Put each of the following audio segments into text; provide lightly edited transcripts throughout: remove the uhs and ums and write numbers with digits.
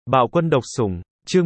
Bạo quân độc sủng, chương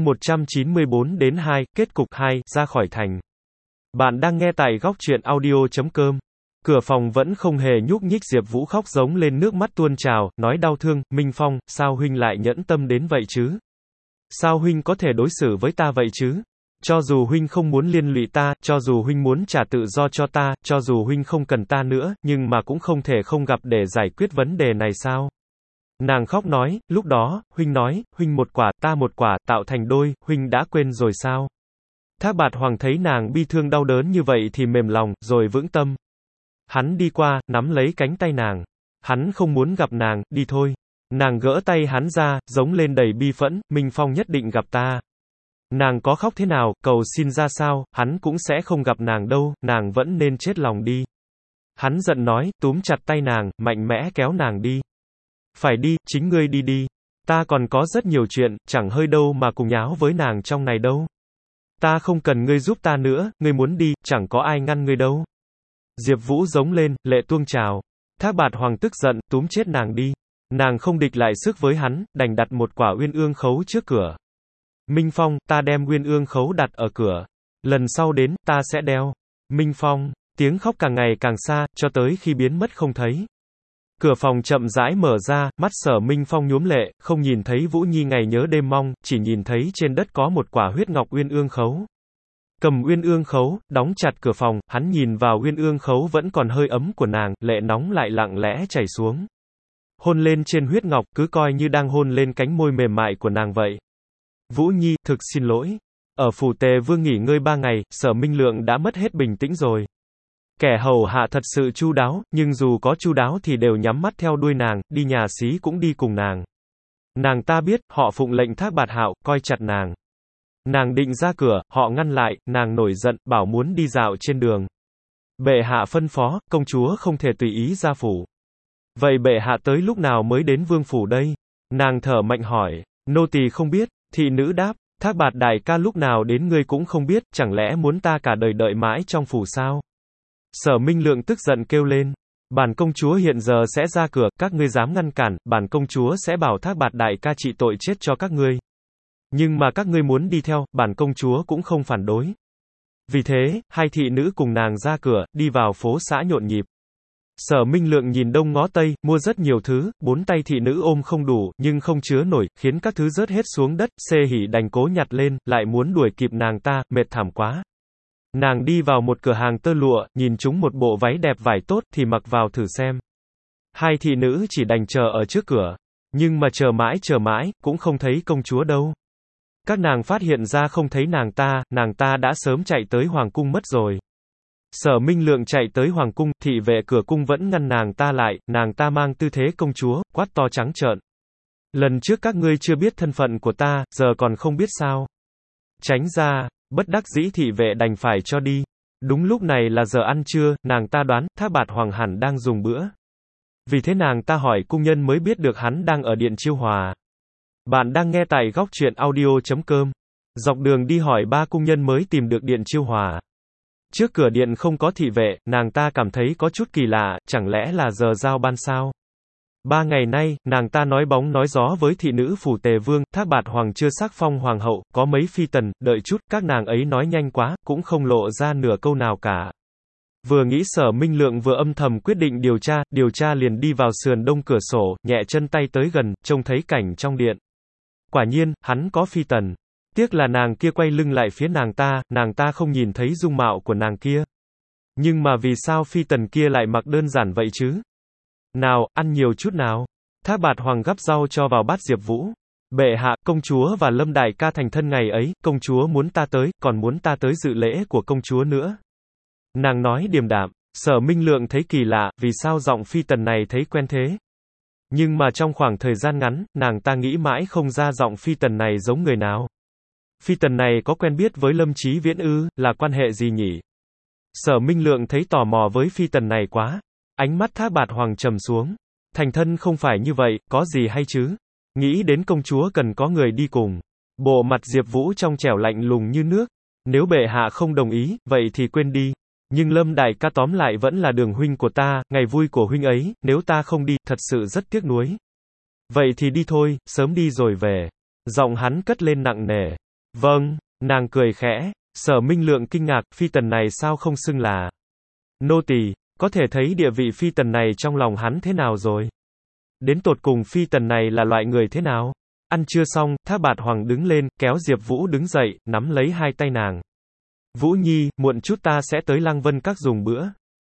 194 đến 2, kết cục 2, ra khỏi thành. Bạn đang nghe tại góc truyện audio.com. Cửa phòng vẫn không hề nhúc nhích, Diệp Vũ khóc giống lên, nước mắt tuôn trào, nói đau thương, Minh Phong, sao huynh lại nhẫn tâm đến vậy chứ? Sao huynh có thể đối xử với ta vậy chứ? Cho dù huynh không muốn liên lụy ta, cho dù huynh muốn trả tự do cho ta, cho dù huynh không cần ta nữa, nhưng mà cũng không thể không gặp để giải quyết vấn đề này sao? Nàng khóc nói, lúc đó, huynh nói, huynh một quả, ta một quả, tạo thành đôi, huynh đã quên rồi sao? Thác Bạt Hoàng thấy nàng bi thương đau đớn như vậy thì mềm lòng, rồi vững tâm. Hắn đi qua, nắm lấy cánh tay nàng. Hắn không muốn gặp nàng, đi thôi. Nàng gỡ tay hắn ra, giống lên đầy bi phẫn, Minh Phong nhất định gặp ta. Nàng có khóc thế nào, cầu xin ra sao, hắn cũng sẽ không gặp nàng đâu, nàng vẫn nên chết lòng đi. Hắn giận nói, túm chặt tay nàng, mạnh mẽ kéo nàng đi. Phải đi, chính ngươi đi đi. Ta còn có rất nhiều chuyện, chẳng hơi đâu mà cùng nháo với nàng trong này đâu. Ta không cần ngươi giúp ta nữa, ngươi muốn đi, chẳng có ai ngăn ngươi đâu. Diệp Vũ giống lên, lệ tuôn trào. Thác Bạt Hoàng tức giận, túm chết nàng đi. Nàng không địch lại sức với hắn, đành đặt một quả uyên ương khấu trước cửa. Minh Phong, ta đem uyên ương khấu đặt ở cửa. Lần sau đến, ta sẽ đeo. Minh Phong, tiếng khóc càng ngày càng xa, cho tới khi biến mất không thấy. Cửa phòng chậm rãi mở ra, mắt Sở Minh Phong nhuốm lệ, không nhìn thấy Vũ Nhi ngày nhớ đêm mong, chỉ nhìn thấy trên đất có một quả huyết ngọc uyên ương khấu. Cầm uyên ương khấu, đóng chặt cửa phòng, hắn nhìn vào uyên ương khấu vẫn còn hơi ấm của nàng, lệ nóng lại lặng lẽ chảy xuống. Hôn lên trên huyết ngọc, cứ coi như đang hôn lên cánh môi mềm mại của nàng vậy. Vũ Nhi, thực xin lỗi. Ở phủ Tề Vương nghỉ ngơi 3 ngày, Sở Minh Lượng đã mất hết bình tĩnh rồi. Kẻ hầu hạ thật sự chu đáo, nhưng dù có chu đáo thì đều nhắm mắt theo đuôi nàng, đi nhà xí cũng đi cùng nàng. Nàng ta biết, họ phụng lệnh Thác Bạt Hạo, coi chặt nàng. Nàng định ra cửa, họ ngăn lại, nàng nổi giận, bảo muốn đi dạo trên đường. Bệ hạ phân phó, công chúa không thể tùy ý ra phủ. Vậy bệ hạ tới lúc nào mới đến vương phủ đây? Nàng thở mạnh hỏi, nô tỳ không biết, thị nữ đáp, Thác Bạt đại ca lúc nào đến ngươi cũng không biết, chẳng lẽ muốn ta cả đời đợi mãi trong phủ sao? Sở Minh Lượng tức giận kêu lên, bản công chúa hiện giờ sẽ ra cửa, các ngươi dám ngăn cản, bản công chúa sẽ bảo Thác Bạt đại ca trị tội chết cho các ngươi. Nhưng mà các ngươi muốn đi theo, bản công chúa cũng không phản đối. Vì thế, hai thị nữ cùng nàng ra cửa, đi vào phố xã nhộn nhịp. Sở Minh Lượng nhìn đông ngó tây, mua rất nhiều thứ, 4 tay thị nữ ôm không đủ, nhưng không chứa nổi, khiến các thứ rớt hết xuống đất, Xê Hỉ đành cố nhặt lên, lại muốn đuổi kịp nàng ta, mệt thảm quá. Nàng đi vào một cửa hàng tơ lụa, nhìn chúng một bộ váy đẹp vải tốt, thì mặc vào thử xem. Hai thị nữ chỉ đành chờ ở trước cửa. Nhưng mà chờ mãi, cũng không thấy công chúa đâu. Các nàng phát hiện ra không thấy nàng ta đã sớm chạy tới hoàng cung mất rồi. Sở Minh Lượng chạy tới hoàng cung, thị vệ cửa cung vẫn ngăn nàng ta lại, nàng ta mang tư thế công chúa, quát to trắng trợn. Lần trước các ngươi chưa biết thân phận của ta, giờ còn không biết sao? Tránh ra, bất đắc dĩ thị vệ đành phải cho đi. Đúng lúc này là giờ ăn trưa, nàng ta đoán, Thác Bạt Hoàng hẳn đang dùng bữa. Vì thế nàng ta hỏi cung nhân mới biết được hắn đang ở điện Chiêu Hòa. Bạn đang nghe tại góc truyện audio.com. Dọc đường đi hỏi 3 cung nhân mới tìm được điện Chiêu Hòa. Trước cửa điện không có thị vệ, nàng ta cảm thấy có chút kỳ lạ, chẳng lẽ là giờ giao ban sao? 3 ngày nay, nàng ta nói bóng nói gió với thị nữ phủ Tề Vương, Thác Bạt Hoàng chưa sắc phong hoàng hậu, có mấy phi tần, đợi chút, các nàng ấy nói nhanh quá, cũng không lộ ra nửa câu nào cả. Vừa nghĩ Sở Minh Lượng vừa âm thầm quyết định điều tra liền đi vào sườn đông cửa sổ, nhẹ chân tay tới gần, trông thấy cảnh trong điện. Quả nhiên, hắn có phi tần. Tiếc là nàng kia quay lưng lại phía nàng ta không nhìn thấy dung mạo của nàng kia. Nhưng mà vì sao phi tần kia lại mặc đơn giản vậy chứ? Nào, ăn nhiều chút nào. Thác Bạt Hoàng gắp rau cho vào bát Diệp Vũ. Bệ hạ, công chúa và Lâm đại ca thành thân ngày ấy, công chúa muốn ta tới, còn muốn ta tới dự lễ của công chúa nữa. Nàng nói điềm đạm. Sở Minh Lượng thấy kỳ lạ, vì sao giọng phi tần này thấy quen thế? Nhưng mà trong khoảng thời gian ngắn, nàng ta nghĩ mãi không ra giọng phi tần này giống người nào. Phi tần này có quen biết với Lâm Chí Viễn ư, là quan hệ gì nhỉ? Sở Minh Lượng thấy tò mò với phi tần này quá. Ánh mắt Thác Bạt Hoàng trầm xuống. Thành thân không phải như vậy, có gì hay chứ? Nghĩ đến công chúa cần có người đi cùng. Bộ mặt Diệp Vũ trong trẻo lạnh lùng như nước. Nếu bệ hạ không đồng ý, vậy thì quên đi. Nhưng Lâm đại ca tóm lại vẫn là đường huynh của ta, ngày vui của huynh ấy, nếu ta không đi, thật sự rất tiếc nuối. Vậy thì đi thôi, sớm đi rồi về. Giọng hắn cất lên nặng nề. Vâng, nàng cười khẽ. Sở Minh Lượng kinh ngạc, phi tần này sao không xưng là nô tỳ, có thể thấy địa vị phi tần này trong lòng hắn thế nào rồi. Đến tột cùng phi tần này là loại người thế nào? Ăn chưa xong, Thác Bạt Hoàng đứng lên, kéo Diệp Vũ đứng dậy, nắm lấy hai tay nàng. Vũ Nhi, muộn chút ta sẽ tới Lăng Vân Các dùng bữa.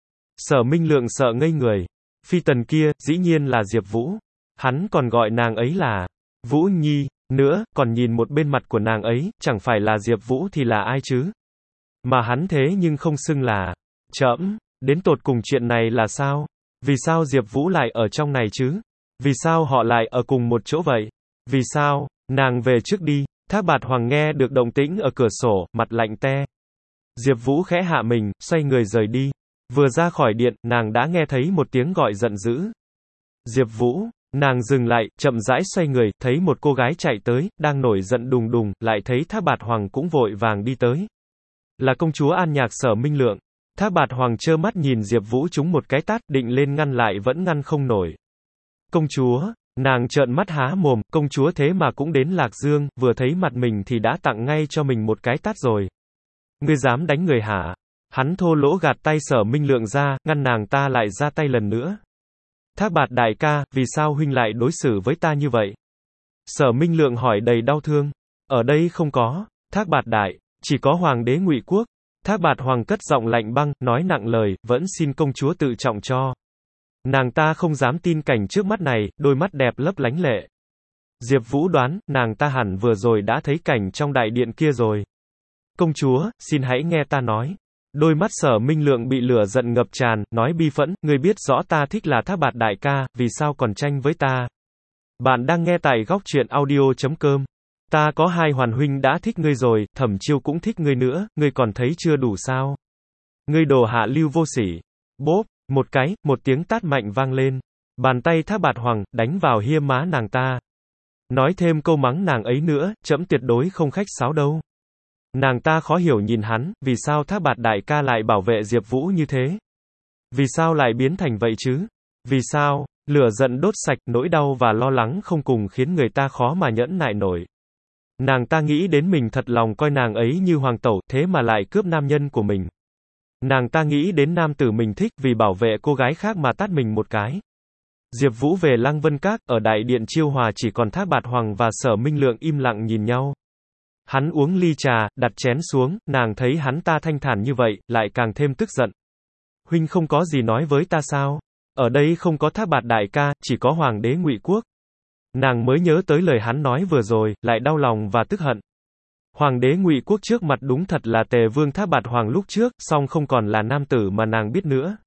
Sở Minh Lượng sợ ngây người. Phi tần kia, dĩ nhiên là Diệp Vũ. Hắn còn gọi nàng ấy là Vũ Nhi, nữa, còn nhìn một bên mặt của nàng ấy, chẳng phải là Diệp Vũ thì là ai chứ? Mà hắn thế nhưng không xưng là trẫm, đến tột cùng chuyện này là sao? Vì sao Diệp Vũ lại ở trong này chứ? Vì sao họ lại ở cùng một chỗ vậy? Vì sao? Nàng về trước đi. Thác Bạt Hoàng nghe được động tĩnh ở cửa sổ, mặt lạnh te. Diệp Vũ khẽ hạ mình, xoay người rời đi. Vừa ra khỏi điện, nàng đã nghe thấy một tiếng gọi giận dữ. Diệp Vũ, nàng dừng lại, chậm rãi xoay người, thấy một cô gái chạy tới, đang nổi giận đùng đùng, lại thấy Thác Bạt Hoàng cũng vội vàng đi tới. Là công chúa An Nhạc Sở Minh Lượng. Thác Bạt Hoàng trơ mắt nhìn Diệp Vũ trúng một cái tát, định lên ngăn lại vẫn ngăn không nổi. Công chúa, nàng trợn mắt há mồm, công chúa thế mà cũng đến Lạc Dương, vừa thấy mặt mình thì đã tặng ngay cho mình một cái tát rồi. Ngươi dám đánh người hả? Hắn thô lỗ gạt tay Sở Minh Lượng ra, ngăn nàng ta lại ra tay lần nữa. Thác Bạt đại ca, vì sao huynh lại đối xử với ta như vậy? Sở Minh Lượng hỏi đầy đau thương. Ở đây không có, Thác Bạt đại, chỉ có Hoàng đế Ngụy Quốc. Thác Bạt Hoàng cất giọng lạnh băng, nói nặng lời, vẫn xin công chúa tự trọng cho. Nàng ta không dám tin cảnh trước mắt này, đôi mắt đẹp lấp lánh lệ. Diệp Vũ đoán, nàng ta hẳn vừa rồi đã thấy cảnh trong đại điện kia rồi. Công chúa, xin hãy nghe ta nói. Đôi mắt Sở Minh Lượng bị lửa giận ngập tràn, nói bi phẫn, ngươi biết rõ ta thích là Thác Bạt đại ca, vì sao còn tranh với ta? Bạn đang nghe tại góc truyện audio.com. Ta có hai hoàn huynh đã thích ngươi rồi, Thẩm Chiêu cũng thích ngươi nữa, ngươi còn thấy chưa đủ sao? Ngươi đồ hạ lưu vô sỉ. Bốp, một cái, một tiếng tát mạnh vang lên. Bàn tay Thác Bạt Hoàng, đánh vào hia má nàng ta. Nói thêm câu mắng nàng ấy nữa, trẫm tuyệt đối không khách sáo đâu. Nàng ta khó hiểu nhìn hắn, vì sao Thác Bạt đại ca lại bảo vệ Diệp Vũ như thế? Vì sao lại biến thành vậy chứ? Vì sao? Lửa giận đốt sạch, nỗi đau và lo lắng không cùng khiến người ta khó mà nhẫn nại nổi. Nàng ta nghĩ đến mình thật lòng coi nàng ấy như hoàng tẩu, thế mà lại cướp nam nhân của mình. Nàng ta nghĩ đến nam tử mình thích, vì bảo vệ cô gái khác mà tát mình một cái. Diệp Vũ về Lăng Vân Các, ở đại điện chiêu hòa chỉ còn Thác Bạt Hoàng và Sở Minh Lượng im lặng nhìn nhau. Hắn uống ly trà, đặt chén xuống, nàng thấy hắn ta thanh thản như vậy, lại càng thêm tức giận. Huynh không có gì nói với ta sao? Ở đây không có Thác Bạt đại ca, chỉ có Hoàng đế Ngụy Quốc. Nàng mới nhớ tới lời hắn nói vừa rồi, lại đau lòng và tức hận. Hoàng đế Ngụy Quốc trước mặt đúng thật là Tề Vương Thác Bạt Hoàng lúc trước, song không còn là nam tử mà nàng biết nữa.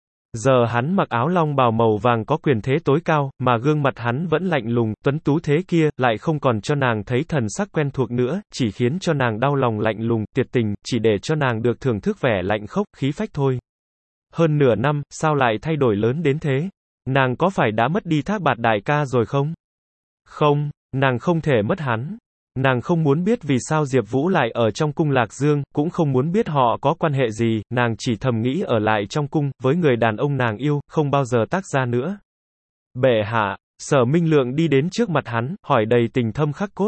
Giờ hắn mặc áo long bào màu vàng có quyền thế tối cao, mà gương mặt hắn vẫn lạnh lùng, tuấn tú thế kia, lại không còn cho nàng thấy thần sắc quen thuộc nữa, chỉ khiến cho nàng đau lòng lạnh lùng, tuyệt tình, chỉ để cho nàng được thưởng thức vẻ lạnh khốc, khí phách thôi. Hơn nửa năm, sao lại thay đổi lớn đến thế? Nàng có phải đã mất đi Thác Bạt đại ca rồi không? Không, nàng không thể mất hắn. Nàng không muốn biết vì sao Diệp Vũ lại ở trong cung Lạc Dương, cũng không muốn biết họ có quan hệ gì, nàng chỉ thầm nghĩ ở lại trong cung, với người đàn ông nàng yêu, không bao giờ tách ra nữa. Bệ hạ, Sở Minh Lượng đi đến trước mặt hắn, hỏi đầy tình thâm khắc cốt.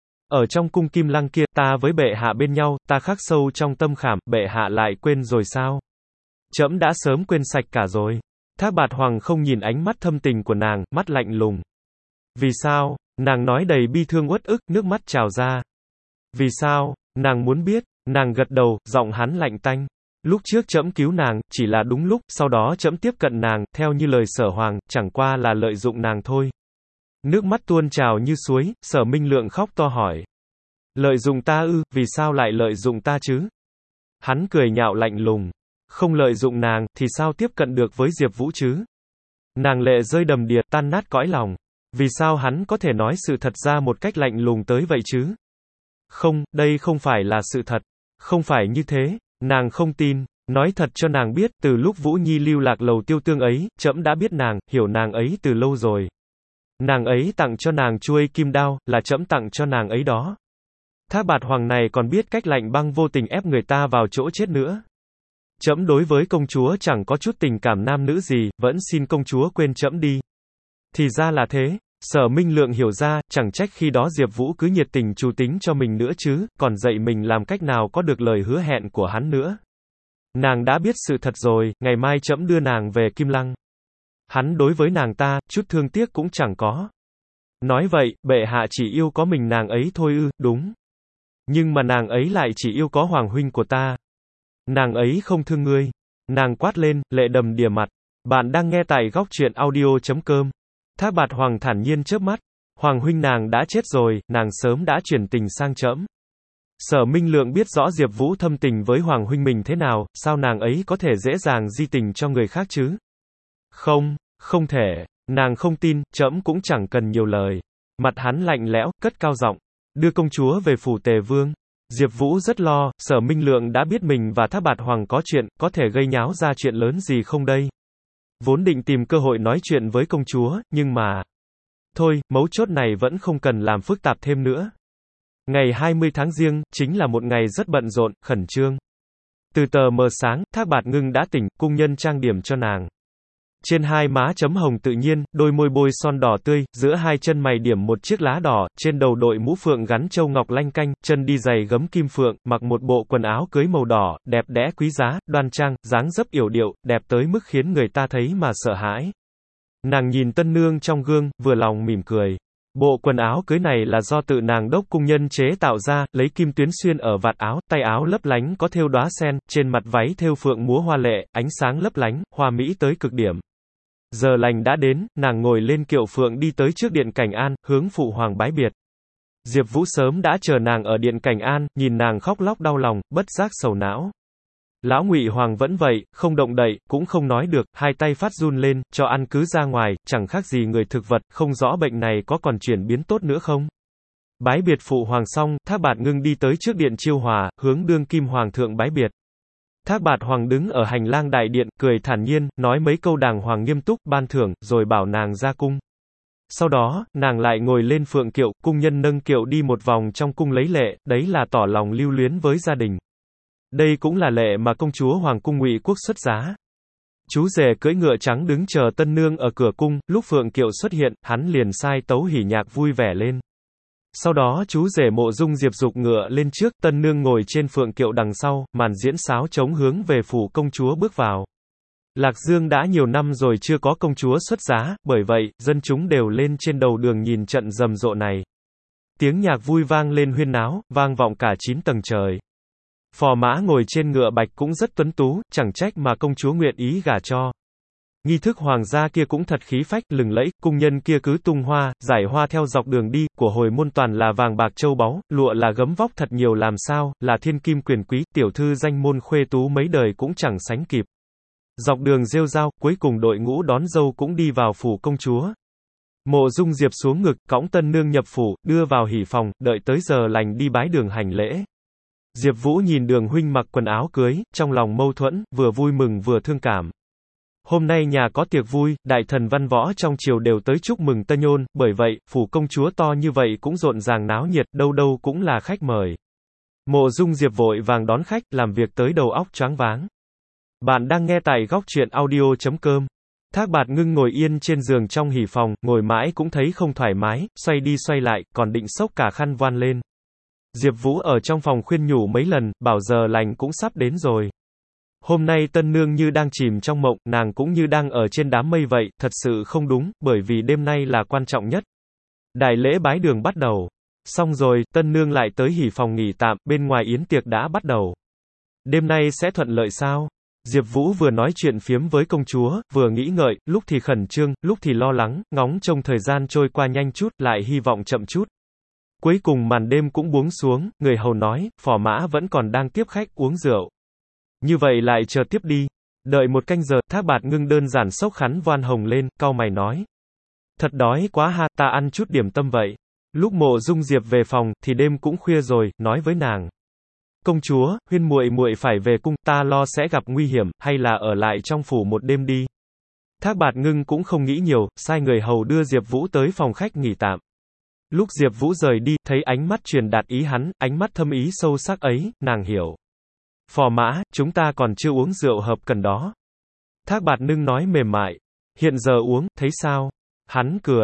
Ở trong cung Kim Lăng kia, ta với bệ hạ bên nhau, ta khắc sâu trong tâm khảm, bệ hạ lại quên rồi sao? Trẫm đã sớm quên sạch cả rồi. Thác Bạt Hoàng không nhìn ánh mắt thâm tình của nàng, mắt lạnh lùng. Vì sao? Nàng nói đầy bi thương uất ức, nước mắt trào ra. Vì sao? Nàng muốn biết. Nàng gật đầu, giọng hắn lạnh tanh. Lúc trước trẫm cứu nàng, chỉ là đúng lúc, sau đó trẫm tiếp cận nàng, theo như lời Sở Hoàng, chẳng qua là lợi dụng nàng thôi. Nước mắt tuôn trào như suối, Sở Minh Lượng khóc to hỏi. Lợi dụng ta ư, vì sao lại lợi dụng ta chứ? Hắn cười nhạo lạnh lùng. Không lợi dụng nàng, thì sao tiếp cận được với Diệp Vũ chứ? Nàng lệ rơi đầm đìa, tan nát cõi lòng. Vì sao hắn có thể nói sự thật ra một cách lạnh lùng tới vậy chứ? Không, đây không phải là sự thật. Không phải như thế. Nàng không tin. Nói thật cho nàng biết, từ lúc Vũ Nhi lưu lạc Lầu Tiêu Tương ấy, trẫm đã biết nàng, hiểu nàng ấy từ lâu rồi. Nàng ấy tặng cho nàng chuôi kim đao, là trẫm tặng cho nàng ấy đó. Thác Bạt Hoàng này còn biết cách lạnh băng vô tình ép người ta vào chỗ chết nữa. Trẫm đối với công chúa chẳng có chút tình cảm nam nữ gì, vẫn xin công chúa quên trẫm đi. Thì ra là thế, Sở Minh Lượng hiểu ra, chẳng trách khi đó Diệp Vũ cứ nhiệt tình trù tính cho mình nữa chứ, còn dạy mình làm cách nào có được lời hứa hẹn của hắn nữa. Nàng đã biết sự thật rồi, ngày mai trẫm đưa nàng về Kim Lăng. Hắn đối với nàng ta, chút thương tiếc cũng chẳng có. Nói vậy, bệ hạ chỉ yêu có mình nàng ấy thôi ư, đúng. Nhưng mà nàng ấy lại chỉ yêu có hoàng huynh của ta. Nàng ấy không thương ngươi. Nàng quát lên, lệ đầm đìa mặt. Bạn đang nghe tại góc truyện audio.com. Thác Bạt Hoàng thản nhiên chớp mắt. Hoàng huynh nàng đã chết rồi, nàng sớm đã chuyển tình sang trẫm. Sở Minh Lượng biết rõ Diệp Vũ thâm tình với hoàng huynh mình thế nào, sao nàng ấy có thể dễ dàng di tình cho người khác chứ? Không, không thể. Nàng không tin, trẫm cũng chẳng cần nhiều lời. Mặt hắn lạnh lẽo, cất cao giọng. Đưa công chúa về phủ Tề Vương. Diệp Vũ rất lo, Sở Minh Lượng đã biết mình và Thác Bạt Hoàng có chuyện, có thể gây nháo ra chuyện lớn gì không đây? Vốn định tìm cơ hội nói chuyện với công chúa, nhưng mà... Thôi, mấu chốt này vẫn không cần làm phức tạp thêm nữa. Ngày 20 tháng Giêng, chính là một ngày rất bận rộn, khẩn trương. Từ tờ mờ sáng, Thác Bạt Ngưng đã tỉnh, cung nhân trang điểm cho nàng. Trên hai má chấm hồng tự nhiên, đôi môi bôi son đỏ tươi, giữa hai chân mày điểm một chiếc lá đỏ, trên đầu đội mũ phượng gắn châu ngọc lanh canh, chân đi giày gấm kim phượng, mặc một bộ quần áo cưới màu đỏ, đẹp đẽ quý giá, đoan trang, dáng dấp yểu điệu, đẹp tới mức khiến người ta thấy mà sợ hãi. Nàng nhìn tân nương trong gương, vừa lòng mỉm cười. Bộ quần áo cưới này là do tự nàng đốc cung nhân chế tạo ra, lấy kim tuyến xuyên ở vạt áo, tay áo lấp lánh có thêu đóa sen, trên mặt váy thêu phượng múa hoa lệ, ánh sáng lấp lánh, hoa mỹ tới cực điểm. Giờ lành đã đến, nàng ngồi lên kiệu phượng đi tới trước điện Cảnh An, hướng phụ hoàng bái biệt. Diệp Vũ sớm đã chờ nàng ở điện Cảnh An, nhìn nàng khóc lóc đau lòng, bất giác sầu não. Lão Ngụy Hoàng vẫn vậy, không động đậy, cũng không nói được, hai tay phát run lên, cho ăn cứ ra ngoài, chẳng khác gì người thực vật, không rõ bệnh này có còn chuyển biến tốt nữa không. Bái biệt phụ hoàng xong, Thác Bạt Ngưng đi tới trước điện Chiêu Hòa, hướng đương kim hoàng thượng bái biệt. Thác Bạt Hoàng đứng ở hành lang đại điện, cười thản nhiên, nói mấy câu đàng hoàng nghiêm túc, ban thưởng, rồi bảo nàng ra cung. Sau đó, nàng lại ngồi lên phượng kiệu, cung nhân nâng kiệu đi một vòng trong cung lấy lệ, đấy là tỏ lòng lưu luyến với gia đình. Đây cũng là lệ mà công chúa Hoàng cung Ngụy Quốc xuất giá. Chú rể cưỡi ngựa trắng đứng chờ tân nương ở cửa cung, lúc phượng kiệu xuất hiện, hắn liền sai tấu hỉ nhạc vui vẻ lên. Sau đó chú rể Mộ Dung Diệp giục ngựa lên trước, tân nương ngồi trên phượng kiệu đằng sau, màn diễn sáo trống hướng về phủ công chúa bước vào. Lạc Dương đã nhiều năm rồi chưa có công chúa xuất giá, bởi vậy, dân chúng đều lên trên đầu đường nhìn trận rầm rộ này. Tiếng nhạc vui vang lên huyên náo, vang vọng cả 9 tầng trời. Phò mã ngồi trên ngựa bạch cũng rất tuấn tú, chẳng trách mà công chúa nguyện ý gả cho. Nghi thức hoàng gia kia cũng thật khí phách, lừng lẫy, cung nhân kia cứ tung hoa, giải hoa theo dọc đường đi, của hồi môn toàn là vàng bạc châu báu, lụa là gấm vóc thật nhiều làm sao, là thiên kim quyền quý, tiểu thư danh môn khuê tú mấy đời cũng chẳng sánh kịp. Dọc đường rêu rao, cuối cùng đội ngũ đón dâu cũng đi vào phủ công chúa. Mộ Dung Diệp xuống ngực, cõng tân nương nhập phủ, đưa vào hỉ phòng, đợi tới giờ lành đi bái đường hành lễ. Diệp Vũ nhìn Đường huynh mặc quần áo cưới, trong lòng mâu thuẫn, vừa vui mừng vừa thương cảm. Hôm nay nhà có tiệc vui, đại thần văn võ trong triều đều tới chúc mừng tân nhôn, bởi vậy, phủ công chúa to như vậy cũng rộn ràng náo nhiệt, đâu đâu cũng là khách mời. Mộ Dung Diệp vội vàng đón khách, làm việc tới đầu óc choáng váng. Bạn đang nghe tại góc truyện audio.com. Thác Bạt Ngưng ngồi yên trên giường trong hỉ phòng, ngồi mãi cũng thấy không thoải mái, xoay đi xoay lại, còn định xốc cả khăn voan lên. Diệp Vũ ở trong phòng khuyên nhủ mấy lần, bảo giờ lành cũng sắp đến rồi. Hôm nay tân nương như đang chìm trong mộng, nàng cũng như đang ở trên đám mây vậy, thật sự không đúng, bởi vì đêm nay là quan trọng nhất. Đại lễ bái đường bắt đầu. Xong rồi, tân nương lại tới hỉ phòng nghỉ tạm, bên ngoài yến tiệc đã bắt đầu. Đêm nay sẽ thuận lợi sao? Diệp Vũ vừa nói chuyện phiếm với công chúa, vừa nghĩ ngợi, lúc thì khẩn trương, lúc thì lo lắng, ngóng trông thời gian trôi qua nhanh chút, lại hy vọng chậm chút. Cuối cùng màn đêm cũng buông xuống, người hầu nói, phò mã vẫn còn đang tiếp khách uống rượu. Như vậy lại chờ tiếp đi. Đợi một canh giờ, Thác Bạt Ngưng đơn giản xốc khăn voan hồng lên, cau mày nói. Thật đói quá ha, ta ăn chút điểm tâm vậy. Lúc Mộ Dung Diệp về phòng, thì đêm cũng khuya rồi, nói với nàng. Công chúa, huyên muội muội phải về cung, ta lo sẽ gặp nguy hiểm, hay là ở lại trong phủ một đêm đi. Thác Bạt Ngưng cũng không nghĩ nhiều, sai người hầu đưa Diệp Vũ tới phòng khách nghỉ tạm. Lúc Diệp Vũ rời đi, thấy ánh mắt truyền đạt ý hắn, ánh mắt thâm ý sâu sắc ấy, nàng hiểu. Phò mã, chúng ta còn chưa uống rượu hợp cần đó. Thác Bạt Ngưng nói mềm mại. Hiện giờ uống, thấy sao? Hắn cười.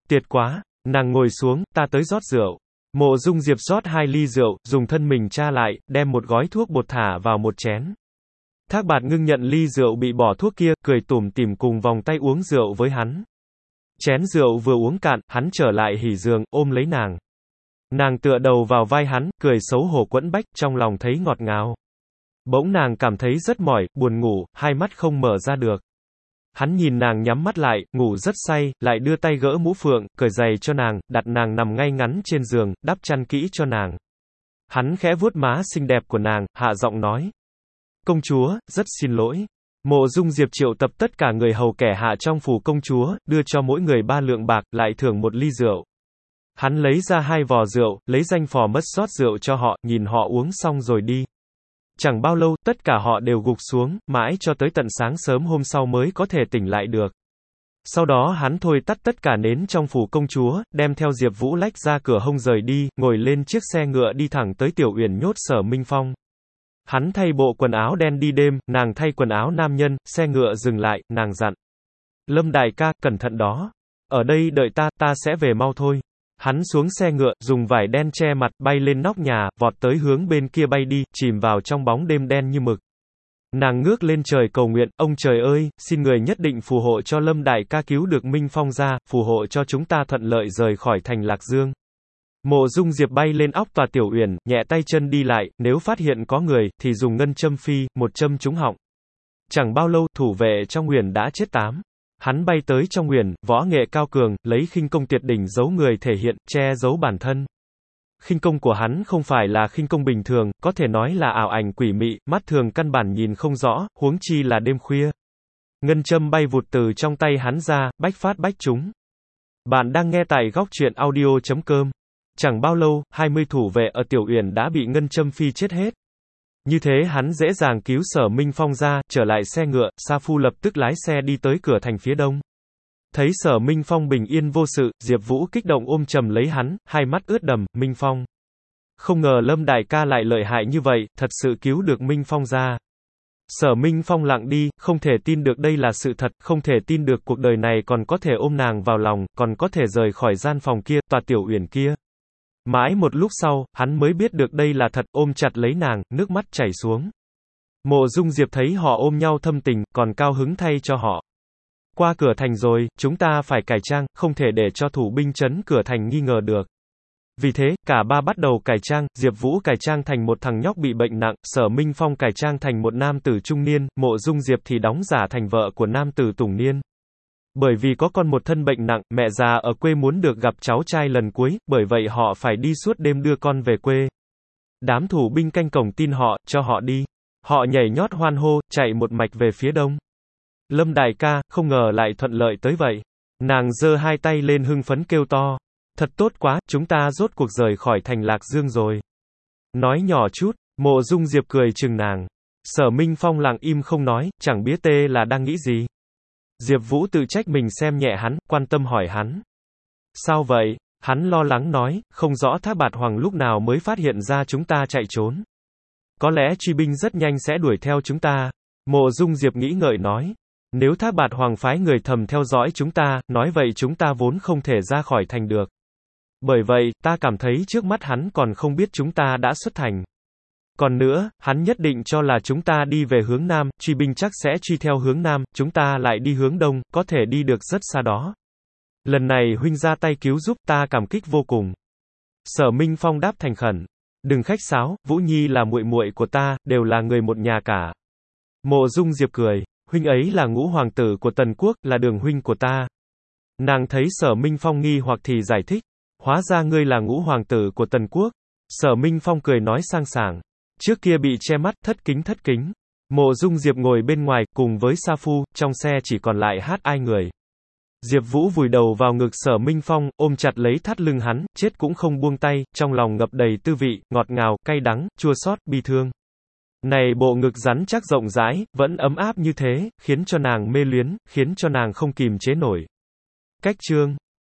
Tuyệt quá. Nàng ngồi xuống, ta tới rót rượu. Mộ Dung Diệp rót 2 ly rượu, dùng thân mình tra lại, đem một gói thuốc bột thả vào một chén. Thác Bạt ngưng nhận ly rượu bị bỏ thuốc kia, cười tủm tỉm cùng vòng tay uống rượu với hắn. Chén rượu vừa uống cạn, hắn trở lại hỉ giường, ôm lấy nàng. Nàng tựa đầu vào vai hắn, cười xấu hổ quẫn bách, trong lòng thấy ngọt ngào. Bỗng nàng cảm thấy rất mỏi, buồn ngủ, hai mắt không mở ra được. Hắn nhìn nàng nhắm mắt lại, ngủ rất say, lại đưa tay gỡ mũ phượng, cởi giày cho nàng, đặt nàng nằm ngay ngắn trên giường, đắp chăn kỹ cho nàng. Hắn khẽ vuốt má xinh đẹp của nàng, hạ giọng nói. Công chúa, rất xin lỗi. Mộ Dung Diệp triệu tập tất cả người hầu kẻ hạ trong phủ công chúa, đưa cho mỗi người 3 lượng bạc, lại thưởng 1 ly rượu. Hắn lấy ra 2 vò rượu, lấy danh phò mất rót rượu cho họ, nhìn họ uống xong rồi đi. Chẳng bao lâu, tất cả họ đều gục xuống, mãi cho tới tận sáng sớm hôm sau mới có thể tỉnh lại được. Sau đó hắn thôi tắt tất cả nến trong phủ công chúa, đem theo Diệp Vũ lách ra cửa hông rời đi, ngồi lên chiếc xe ngựa đi thẳng tới Tiểu Uyển nhốt Sở Minh Phong. Hắn thay bộ quần áo đen đi đêm, nàng thay quần áo nam nhân, xe ngựa dừng lại, nàng dặn. Lâm đại ca, cẩn thận đó. Ở đây đợi ta, ta sẽ về mau thôi. Hắn xuống xe ngựa, dùng vải đen che mặt, bay lên nóc nhà, vọt tới hướng bên kia bay đi, chìm vào trong bóng đêm đen như mực. Nàng ngước lên trời cầu nguyện, ông trời ơi, xin người nhất định phù hộ cho Lâm đại ca cứu được Minh Phong ra, phù hộ cho chúng ta thuận lợi rời khỏi thành Lạc Dương. Mộ Dung Diệp bay lên óc tòa Tiểu Uyển, nhẹ tay chân đi lại, nếu phát hiện có người, thì dùng ngân châm phi, một châm trúng họng. Chẳng bao lâu, thủ vệ trong uyển đã chết 8. Hắn bay tới trong uyển, võ nghệ cao cường, lấy khinh công tuyệt đỉnh giấu người thể hiện, che giấu bản thân. Khinh công của hắn không phải là khinh công bình thường, có thể nói là ảo ảnh quỷ mị, mắt thường căn bản nhìn không rõ, huống chi là đêm khuya. Ngân châm bay vụt từ trong tay hắn ra, bách phát bách trúng. Bạn đang nghe tại góc truyện audio.com. Chẳng bao lâu, 20 thủ vệ ở Tiểu Uyển đã bị ngân châm phi chết hết. Như thế hắn dễ dàng cứu Sở Minh Phong ra, trở lại xe ngựa, Sa Phu lập tức lái xe đi tới cửa thành phía đông. Thấy Sở Minh Phong bình yên vô sự, Diệp Vũ kích động ôm chầm lấy hắn, hai mắt ướt đầm, Minh Phong. Không ngờ Lâm đại ca lại lợi hại như vậy, thật sự cứu được Minh Phong ra. Sở Minh Phong lặng đi, không thể tin được đây là sự thật, không thể tin được cuộc đời này còn có thể ôm nàng vào lòng, còn có thể rời khỏi gian phòng kia, tòa Tiểu Uyển kia. Mãi một lúc sau, hắn mới biết được đây là thật, ôm chặt lấy nàng, nước mắt chảy xuống. Mộ Dung Diệp thấy họ ôm nhau thâm tình, còn cao hứng thay cho họ. Qua cửa thành rồi, chúng ta phải cải trang, không thể để cho thủ binh trấn cửa thành nghi ngờ được. Vì thế, cả ba bắt đầu cải trang, Diệp Vũ cải trang thành một thằng nhóc bị bệnh nặng, Sở Minh Phong cải trang thành một nam tử trung niên, Mộ Dung Diệp thì đóng giả thành vợ của nam tử tùng niên. Bởi vì có con một thân bệnh nặng, mẹ già ở quê muốn được gặp cháu trai lần cuối, bởi vậy họ phải đi suốt đêm đưa con về quê. Đám thủ binh canh cổng tin họ, cho họ đi. Họ nhảy nhót hoan hô, chạy một mạch về phía đông. Lâm đại ca, không ngờ lại thuận lợi tới vậy. Nàng giơ 2 tay lên hưng phấn kêu to. Thật tốt quá, chúng ta rốt cuộc rời khỏi thành Lạc Dương rồi. Nói nhỏ chút, Mộ Dung Diệp cười chừng nàng. Sở Minh Phong lặng im không nói, chẳng biết tê là đang nghĩ gì. Diệp Vũ tự trách mình xem nhẹ hắn, quan tâm hỏi hắn. Sao vậy? Hắn lo lắng nói, không rõ Thác Bạt Hoàng lúc nào mới phát hiện ra chúng ta chạy trốn. Có lẽ truy binh rất nhanh sẽ đuổi theo chúng ta. Mộ Dung Diệp nghĩ ngợi nói. Nếu Thác Bạt Hoàng phái người thầm theo dõi chúng ta, nói vậy chúng ta vốn không thể ra khỏi thành được. Bởi vậy, ta cảm thấy trước mắt hắn còn không biết chúng ta đã xuất thành. Còn nữa, hắn nhất định cho là chúng ta đi về hướng Nam, truy binh chắc sẽ truy theo hướng Nam, chúng ta lại đi hướng Đông, có thể đi được rất xa đó. Lần này huynh ra tay cứu giúp ta cảm kích vô cùng. Sở Minh Phong đáp thành khẩn. Đừng khách sáo, Vũ Nhi là muội muội của ta, đều là người một nhà cả. Mộ Dung Diệp cười. Huynh ấy là Ngũ hoàng tử của Tần Quốc, là Đường huynh của ta. Nàng thấy Sở Minh Phong nghi hoặc thì giải thích. Hóa ra ngươi là Ngũ hoàng tử của Tần Quốc. Sở Minh Phong cười nói sang sảng. Trước kia bị che mắt, thất kính. Mộ Dung Diệp ngồi bên ngoài, cùng với Sa Phu, trong xe chỉ còn lại hai người. Diệp Vũ vùi đầu vào ngực Sở Minh Phong, ôm chặt lấy thắt lưng hắn, chết cũng không buông tay, trong lòng ngập đầy tư vị, ngọt ngào, cay đắng, chua xót, bi thương. Này bộ ngực rắn chắc rộng rãi, vẫn ấm áp như thế, khiến cho nàng mê luyến, khiến cho nàng không kìm chế nổi. Cách chương